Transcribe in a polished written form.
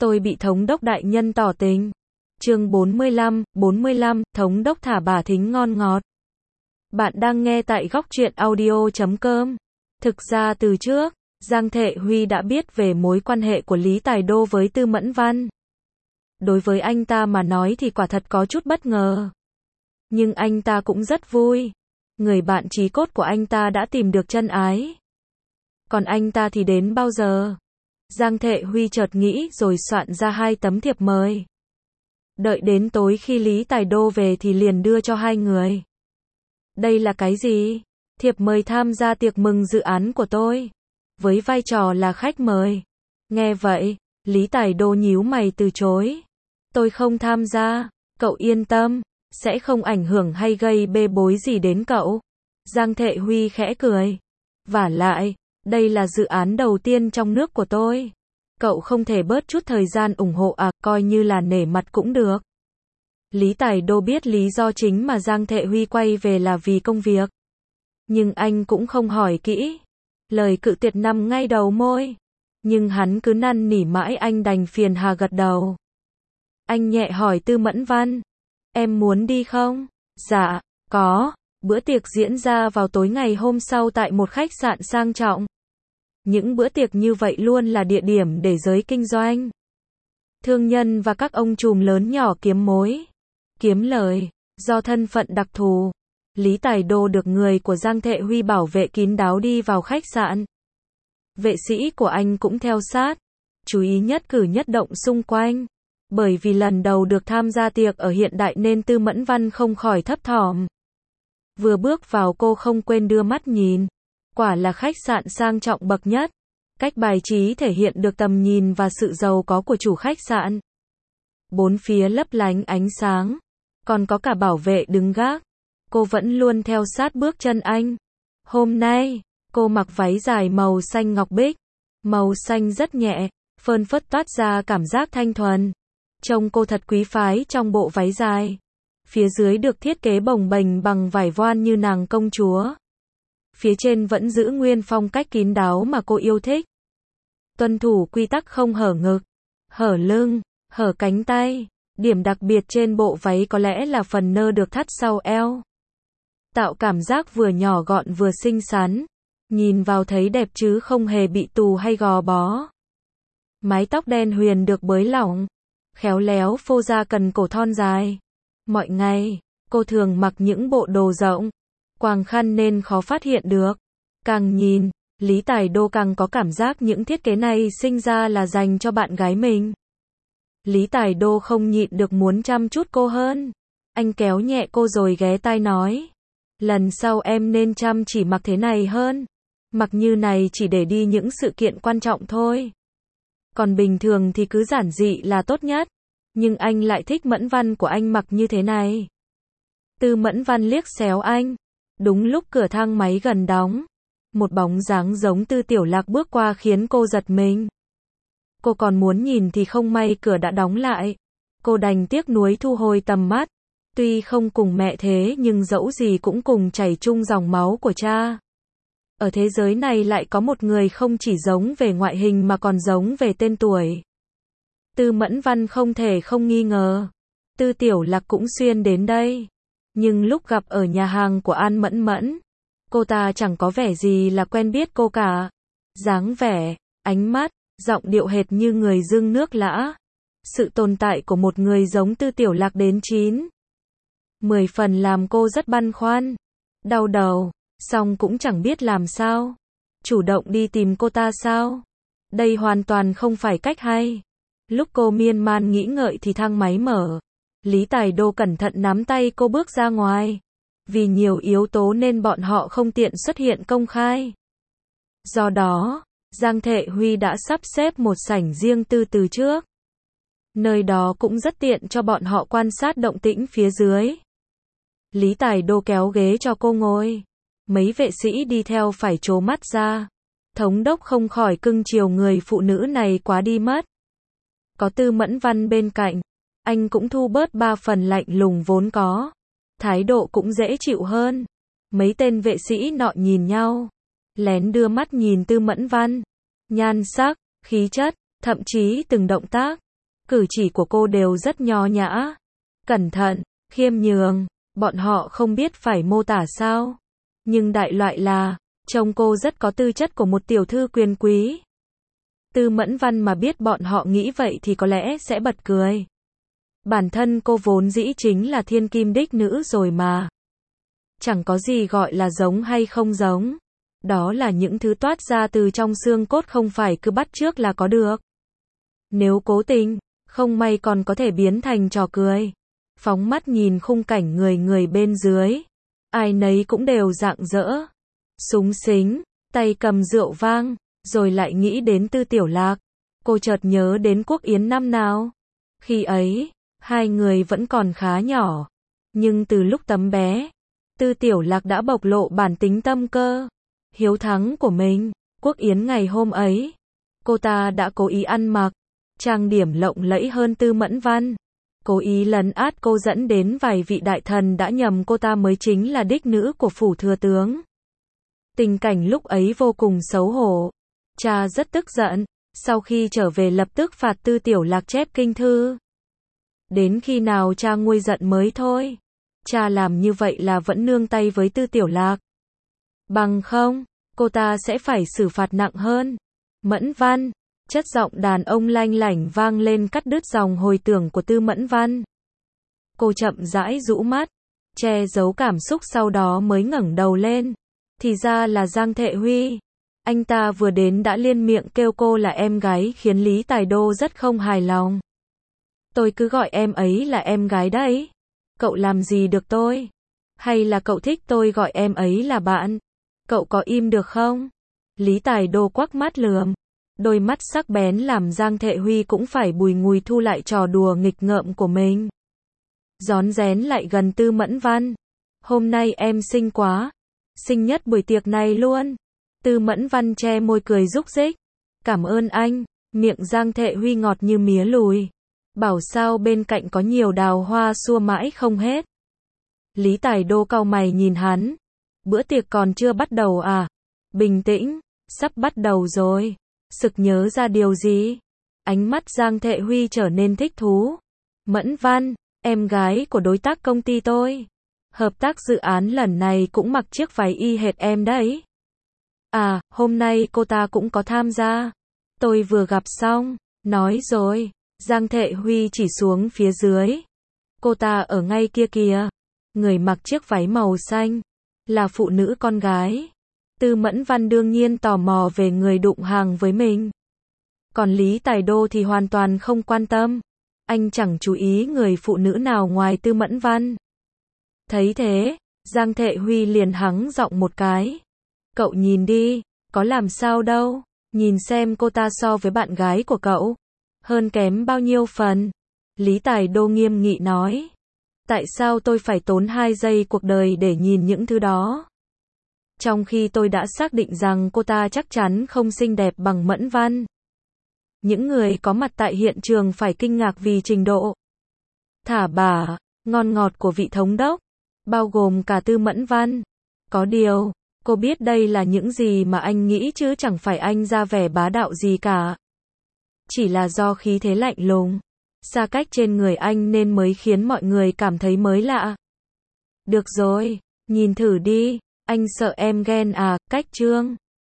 Tôi bị thống đốc đại nhân tỏ tình. Chương 45, thống đốc thả bà thính ngon ngọt. Bạn đang nghe tại góc truyện audio.com. Thực ra từ trước, Giang Thệ Huy đã biết về mối quan hệ của Lý Tài Đô với Tư Mẫn Văn. Đối với anh ta mà nói thì quả thật có chút bất ngờ. Nhưng anh ta cũng rất vui. Người bạn chí cốt của anh ta đã tìm được chân ái. Còn anh ta thì đến bao giờ? Giang Thệ Huy chợt nghĩ rồi soạn ra 2 tấm thiệp mời. Đợi đến tối khi Lý Tài Đô về thì liền đưa cho 2 người. Đây là cái gì? Thiệp mời tham gia tiệc mừng dự án của tôi. Với vai trò là khách mời. Nghe vậy, Lý Tài Đô nhíu mày từ chối. Tôi không tham gia, cậu yên tâm, sẽ không ảnh hưởng hay gây bê bối gì đến cậu. Giang Thệ Huy khẽ cười. Vả lại, đây là dự án đầu tiên trong nước của tôi. Cậu không thể bớt chút thời gian ủng hộ à, coi như là nể mặt cũng được. Lý Tài Đô biết lý do chính mà Giang Thệ Huy quay về là vì công việc. Nhưng anh cũng không hỏi kỹ. Lời cự tuyệt nằm ngay đầu môi. Nhưng hắn cứ năn nỉ mãi, anh đành phiền hà gật đầu. Anh nhẹ hỏi Tư Mẫn Văn. Em muốn đi không? Dạ, có. Bữa tiệc diễn ra vào tối ngày hôm sau tại một khách sạn sang trọng. Những bữa tiệc như vậy luôn là địa điểm để giới kinh doanh, thương nhân và các ông trùm lớn nhỏ kiếm mối, kiếm lời. Do thân phận đặc thù, Lý Tài Đô được người của Giang Thệ Huy bảo vệ kín đáo đi vào khách sạn. Vệ sĩ của anh cũng theo sát, chú ý nhất cử nhất động xung quanh. Bởi vì lần đầu được tham gia tiệc ở hiện đại nên Tư Mẫn Văn không khỏi thấp thỏm. Vừa bước vào cô không quên đưa mắt nhìn. Quả là khách sạn sang trọng bậc nhất. Cách bài trí thể hiện được tầm nhìn và sự giàu có của chủ khách sạn. Bốn phía lấp lánh ánh sáng. Còn có cả bảo vệ đứng gác. Cô vẫn luôn theo sát bước chân anh. Hôm nay, cô mặc váy dài màu xanh ngọc bích. Màu xanh rất nhẹ, phơn phớt toát ra cảm giác thanh thuần. Trông cô thật quý phái trong bộ váy dài. Phía dưới được thiết kế bồng bềnh bằng vải voan như nàng công chúa. Phía trên vẫn giữ nguyên phong cách kín đáo mà cô yêu thích. Tuân thủ quy tắc không hở ngực, hở lưng, hở cánh tay. Điểm đặc biệt trên bộ váy có lẽ là phần nơ được thắt sau eo. Tạo cảm giác vừa nhỏ gọn vừa xinh xắn. Nhìn vào thấy đẹp chứ không hề bị tù hay gò bó. Mái tóc đen huyền được bới lỏng, khéo léo phô ra cần cổ thon dài. Mọi ngày, cô thường mặc những bộ đồ rộng, quàng khăn nên khó phát hiện được. Càng nhìn, Lý Tài Đô càng có cảm giác những thiết kế này sinh ra là dành cho bạn gái mình. Lý Tài Đô không nhịn được muốn chăm chút cô hơn. Anh kéo nhẹ cô rồi ghé tai nói. Lần sau em nên chăm chỉ mặc thế này hơn. Mặc như này chỉ để đi những sự kiện quan trọng thôi. Còn bình thường thì cứ giản dị là tốt nhất. Nhưng anh lại thích Mẫn Văn của anh mặc như thế này. Tư Mẫn Văn liếc xéo anh. Đúng lúc cửa thang máy gần đóng. Một bóng dáng giống Tư Tiểu Lạc bước qua khiến cô giật mình. Cô còn muốn nhìn thì không may cửa đã đóng lại. Cô đành tiếc nuối thu hồi tầm mắt. Tuy không cùng mẹ thế nhưng dẫu gì cũng cùng chảy chung dòng máu của cha. Ở thế giới này lại có một người không chỉ giống về ngoại hình mà còn giống về tên tuổi. Tư Mẫn Văn không thể không nghi ngờ. Tư Tiểu Lạc cũng xuyên đến đây. Nhưng lúc gặp ở nhà hàng của An Mẫn Mẫn, cô ta chẳng có vẻ gì là quen biết cô cả. Dáng vẻ, ánh mắt, giọng điệu hệt như người dưng nước lã. Sự tồn tại của một người giống Tư Tiểu Lạc đến 9-10 phần làm cô rất băn khoăn, đau đầu, song cũng chẳng biết làm sao. Chủ động đi tìm cô ta sao? Đây hoàn toàn không phải cách hay. Lúc cô miên man nghĩ ngợi thì thang máy mở. Lý Tài Đô cẩn thận nắm tay cô bước ra ngoài. Vì nhiều yếu tố nên bọn họ không tiện xuất hiện công khai. Do đó, Giang Thệ Huy đã sắp xếp một sảnh riêng tư từ trước. Nơi đó cũng rất tiện cho bọn họ quan sát động tĩnh phía dưới. Lý Tài Đô kéo ghế cho cô ngồi. Mấy vệ sĩ đi theo phải trố mắt ra. Thống đốc không khỏi cưng chiều người phụ nữ này quá đi mất. Có Tư Mẫn Văn bên cạnh, anh cũng thu bớt 3 phần lạnh lùng vốn có. Thái độ cũng dễ chịu hơn. Mấy tên vệ sĩ nọ nhìn nhau, lén đưa mắt nhìn Tư Mẫn Văn. Nhan sắc, khí chất, thậm chí từng động tác, Cử chỉ của cô đều rất nho nhã, cẩn thận, khiêm nhường, bọn họ không biết phải mô tả sao. Nhưng đại loại là, trông cô rất có tư chất của một tiểu thư quyền quý. Tư Mẫn Văn mà biết bọn họ nghĩ vậy thì có lẽ sẽ bật cười. Bản thân cô vốn dĩ chính là thiên kim đích nữ rồi mà. Chẳng có gì gọi là giống hay không giống. Đó là những thứ toát ra từ trong xương cốt, không phải cứ bắt chước là có được. Nếu cố tình, không may còn có thể biến thành trò cười. Phóng mắt nhìn khung cảnh người người bên dưới, ai nấy cũng đều rạng rỡ, súng xính, tay cầm rượu vang, rồi lại nghĩ đến Tư Tiểu Lạc. Cô chợt nhớ đến Quốc Yến năm nào. Khi ấy, hai người vẫn còn khá nhỏ, nhưng từ lúc tấm bé, Tư Tiểu Lạc đã bộc lộ bản tính tâm cơ, hiếu thắng của mình. Quốc Yến ngày hôm ấy, cô ta đã cố ý ăn mặc, trang điểm lộng lẫy hơn Tư Mẫn Văn, cố ý lấn át cô, dẫn đến vài vị đại thần đã nhầm cô ta mới chính là đích nữ của phủ thừa tướng. Tình cảnh lúc ấy vô cùng xấu hổ. Cha rất tức giận, sau khi trở về lập tức phạt Tư Tiểu Lạc chép kinh thư. Đến khi nào cha nguôi giận mới thôi. Cha làm như vậy là vẫn nương tay với Tư Tiểu Lạc. Bằng không, cô ta sẽ phải xử phạt nặng hơn. Mẫn Văn, chất giọng đàn ông lanh lảnh vang lên cắt đứt dòng hồi tưởng của Tư Mẫn Văn. Cô chậm rãi rũ mắt, che giấu cảm xúc, sau đó mới ngẩng đầu lên. Thì ra là Giang Thệ Huy. Anh ta vừa đến đã liên miệng kêu cô là em gái, khiến Lý Tài Đô rất không hài lòng. Tôi cứ gọi em ấy là em gái đấy. Cậu làm gì được tôi? Hay là cậu thích tôi gọi em ấy là bạn? Cậu có im được không? Lý Tài Đô quắc mắt lườm. Đôi mắt sắc bén làm Giang Thệ Huy cũng phải bùi ngùi thu lại trò đùa nghịch ngợm của mình. Rón rén lại gần Tư Mẫn Văn. Hôm nay em xinh quá. Xinh nhất buổi tiệc này luôn. Tư Mẫn Văn che môi cười rúc rích. Cảm ơn anh. Miệng Giang Thệ Huy ngọt như mía lùi. Bảo sao bên cạnh có nhiều đào hoa xua mãi không hết. Lý Tài Đô cau mày nhìn hắn. Bữa tiệc còn chưa bắt đầu à? Bình tĩnh, sắp bắt đầu rồi. Sực nhớ ra điều gì? Ánh mắt Giang Thệ Huy trở nên thích thú. Mẫn Văn, em gái của đối tác công ty tôi. Hợp tác dự án lần này cũng mặc chiếc váy y hệt em đấy. À, hôm nay cô ta cũng có tham gia. Tôi vừa gặp xong. Nói rồi. Giang Thệ Huy chỉ xuống phía dưới. Cô ta ở ngay kia kìa. Người mặc chiếc váy màu xanh. Là phụ nữ con gái. Tư Mẫn Văn đương nhiên tò mò về người đụng hàng với mình. Còn Lý Tài Đô thì hoàn toàn không quan tâm. Anh chẳng chú ý người phụ nữ nào ngoài Tư Mẫn Văn. Thấy thế, Giang Thệ Huy liền hắng giọng một cái. Cậu nhìn đi, có làm sao đâu. Nhìn xem cô ta so với bạn gái của cậu. Hơn kém bao nhiêu phần. Lý Tài Đô nghiêm nghị nói. Tại sao tôi phải tốn 2 giây cuộc đời để nhìn những thứ đó? Trong khi tôi đã xác định rằng cô ta chắc chắn không xinh đẹp bằng Mẫn Văn. Những người có mặt tại hiện trường phải kinh ngạc vì trình độ thả bả, ngon ngọt của vị thống đốc, bao gồm cả Tư Mẫn Văn. Có điều, cô biết đây là những gì mà anh nghĩ chứ chẳng phải anh ra vẻ bá đạo gì cả. Chỉ là do khí thế lạnh lùng, xa cách trên người anh nên mới khiến mọi người cảm thấy mới lạ. Được rồi, nhìn thử đi, anh sợ em ghen à, cách trương.